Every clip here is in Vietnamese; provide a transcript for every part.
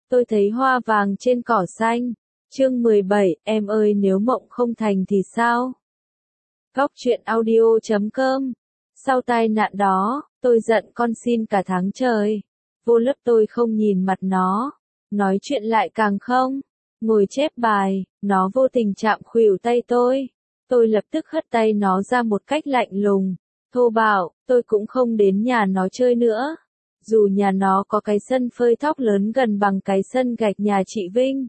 tôi thấy hoa vàng trên cỏ xanh. Chương 17, em ơi nếu mộng không thành thì sao? Góc truyện audio.com. Sau tai nạn đó, tôi giận con xin cả tháng trời. Vô lớp tôi không nhìn mặt nó. Nói chuyện lại càng không. Ngồi chép bài, nó vô tình chạm khuỷu tay tôi. Tôi lập tức hất tay nó ra một cách lạnh lùng. Thô bạo, tôi cũng không đến nhà nó chơi nữa. Dù nhà nó có cái sân phơi thóc lớn gần bằng cái sân gạch nhà chị Vinh.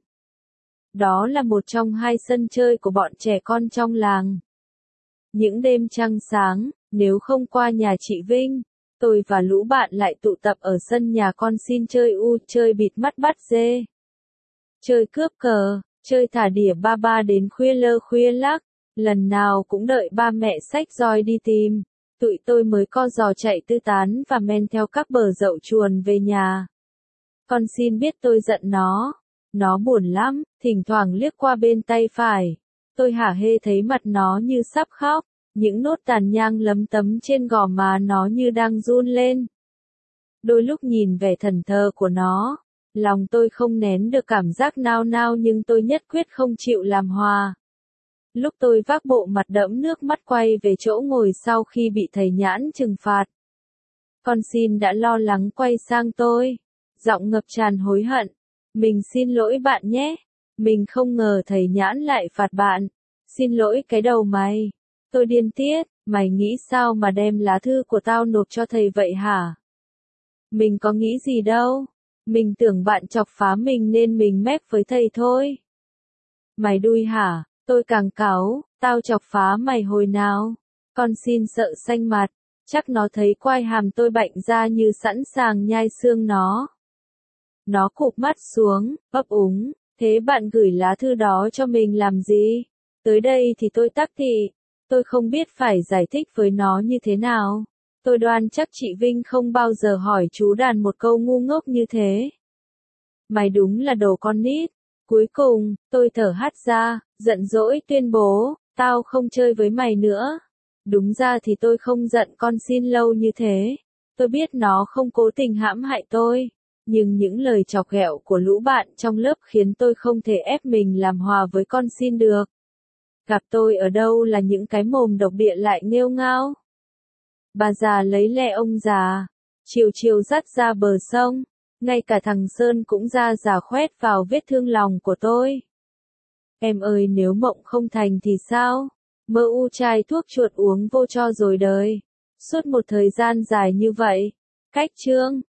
Đó là một trong hai sân chơi của bọn trẻ con trong làng. Những đêm trăng sáng, nếu không qua nhà chị Vinh, tôi và lũ bạn lại tụ tập ở sân nhà con xin chơi chơi bịt mắt bắt dê. Chơi cướp cờ, chơi thả đỉa ba ba đến khuya lơ khuya lắc, lần nào cũng đợi ba mẹ xách roi đi tìm. Tụi tôi mới co giò chạy tư tán và men theo các bờ dậu chuồn về nhà. Con xin biết tôi giận nó. Nó buồn lắm, thỉnh thoảng liếc qua bên tay phải. Tôi hả hê thấy mặt nó như sắp khóc, những nốt tàn nhang lấm tấm trên gò má nó như đang run lên. Đôi lúc nhìn vẻ thần thờ của nó, lòng tôi không nén được cảm giác nao nao nhưng tôi nhất quyết không chịu làm hòa. Lúc tôi vác bộ mặt đẫm nước mắt quay về chỗ ngồi sau khi bị thầy Nhãn trừng phạt. Con xin đã lo lắng quay sang tôi, giọng ngập tràn hối hận. Mình xin lỗi bạn nhé. Mình không ngờ thầy Nhãn lại phạt bạn. Xin lỗi cái đầu mày. Tôi điên tiết, mày nghĩ sao mà đem lá thư của tao nộp cho thầy vậy hả? Mình có nghĩ gì đâu. Mình tưởng bạn chọc phá mình nên mình mép với thầy thôi. Mày đui hả? Tôi càng cáu, tao chọc phá mày hồi nào? Con xin sợ xanh mặt, chắc nó thấy quai hàm tôi bạnh ra như sẵn sàng nhai xương nó. Nó cụp mắt xuống, ấp úng, thế bạn gửi lá thư đó cho mình làm gì? Tới đây thì tôi tắc thị, tôi không biết phải giải thích với nó như thế nào. Tôi đoan chắc chị Vinh không bao giờ hỏi chú Đàn một câu ngu ngốc như thế. Mày đúng là đồ con nít. Cuối cùng, tôi thở hắt ra, giận dỗi tuyên bố, tao không chơi với mày nữa. Đúng ra thì tôi không giận con xin lâu như thế. Tôi biết nó không cố tình hãm hại tôi. Nhưng những lời chọc ghẹo của lũ bạn trong lớp khiến tôi không thể ép mình làm hòa với con xin được. Gặp tôi ở đâu là những cái mồm độc địa lại nghêu ngao. Bà già lấy le ông già, chiều chiều dắt ra bờ sông. Ngay cả thằng Sơn cũng ra giả khoét vào vết thương lòng của tôi. Em ơi nếu mộng không thành thì sao? Mơ u chai thuốc chuột uống vô cho rồi đời. Suốt một thời gian dài như vậy. Cách chương